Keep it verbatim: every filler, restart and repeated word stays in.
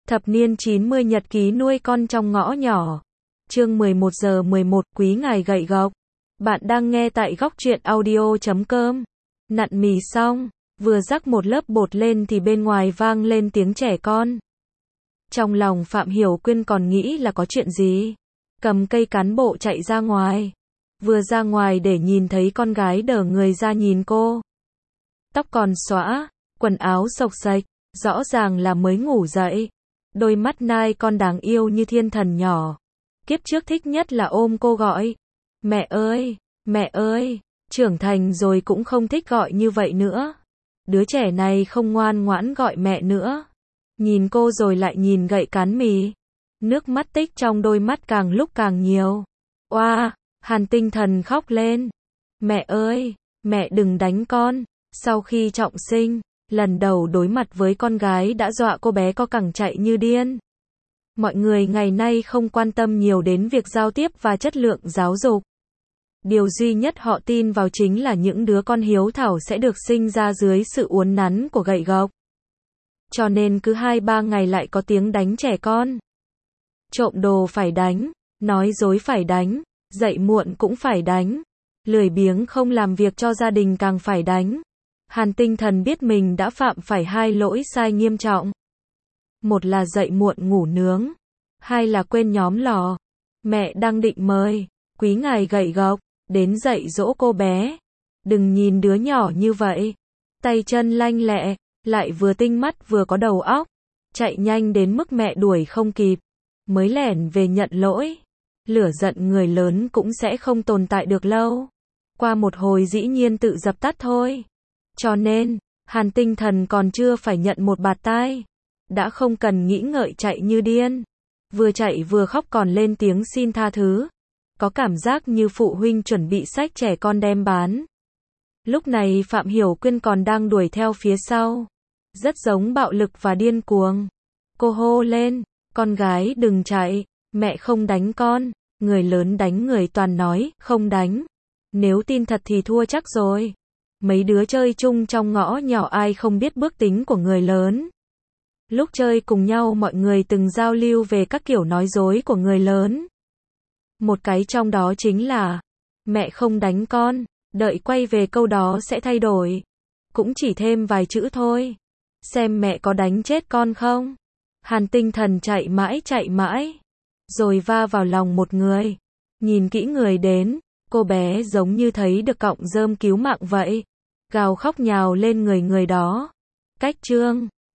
Thập niên chín mươi nhật ký nuôi con trong ngõ nhỏ. Chương mười một giờ mười một, quý ngài gậy gộc. Bạn đang nghe tại góc truyện audio chấm com. Nặn mì xong, vừa rắc một lớp bột lên thì bên ngoài vang lên tiếng trẻ con. Trong lòng Phạm Hiểu Quyên còn nghĩ là có chuyện gì. Cầm cây cán bộ chạy ra ngoài. Vừa ra ngoài để nhìn thấy con gái đờ người ra nhìn cô. Tóc còn xõa, quần áo xộc xệch, rõ ràng là mới ngủ dậy. Đôi mắt nai con đáng yêu như thiên thần nhỏ. Kiếp trước thích nhất là ôm cô gọi. Mẹ ơi, mẹ ơi, trưởng thành rồi cũng không thích gọi như vậy nữa. Đứa trẻ này không ngoan ngoãn gọi mẹ nữa. Nhìn cô rồi lại nhìn gậy cán mì. Nước mắt tích trong đôi mắt càng lúc càng nhiều. Oa, Hàn Tinh Thần khóc lên. Mẹ ơi, mẹ đừng đánh con. Sau khi trọng sinh, lần đầu đối mặt với con gái đã dọa cô bé co cẳng chạy như điên. Mọi người ngày nay không quan tâm nhiều đến việc giao tiếp và chất lượng giáo dục. Điều duy nhất họ tin vào chính là những đứa con hiếu thảo sẽ được sinh ra dưới sự uốn nắn của gậy gộc. Cho nên cứ hai ba ngày lại có tiếng đánh trẻ con. Trộm đồ phải đánh, nói dối phải đánh, dậy muộn cũng phải đánh, lười biếng không làm việc cho gia đình càng phải đánh. Hàn Tinh Thần biết mình đã phạm phải hai lỗi sai nghiêm trọng. Một là dậy muộn ngủ nướng, hai là quên nhóm lò. Mẹ đang định mời quý ngài gậy gộc đến dạy dỗ cô bé. Đừng nhìn đứa nhỏ như vậy, tay chân lanh lẹ, lại vừa tinh mắt vừa có đầu óc, chạy nhanh đến mức mẹ đuổi không kịp, mới lẻn về nhận lỗi. Lửa giận người lớn cũng sẽ không tồn tại được lâu, qua một hồi dĩ nhiên tự dập tắt thôi. Cho nên, Hàn Tinh Thần còn chưa phải nhận một bạt tai, đã không cần nghĩ ngợi chạy như điên. Vừa chạy vừa khóc còn lên tiếng xin tha thứ. Có cảm giác như phụ huynh chuẩn bị xách trẻ con đem bán. Lúc này Phạm Hiểu Quyên còn đang đuổi theo phía sau. Rất giống bạo lực và điên cuồng. Cô hô lên, con gái đừng chạy, mẹ không đánh con. Người lớn đánh người toàn nói, không đánh. Nếu tin thật thì thua chắc rồi. Mấy đứa chơi chung trong ngõ nhỏ ai không biết bước tính của người lớn. Lúc chơi cùng nhau mọi người từng giao lưu về các kiểu nói dối của người lớn. Một cái trong đó chính là, mẹ không đánh con, đợi quay về câu đó sẽ thay đổi. Cũng chỉ thêm vài chữ thôi. Xem mẹ có đánh chết con không? Hàn Tinh Thần chạy mãi chạy mãi, rồi va vào lòng một người. Nhìn kỹ người đến, cô bé giống như thấy được cọng rơm cứu mạng vậy. Gào khóc nhào lên người người đó. Cách chương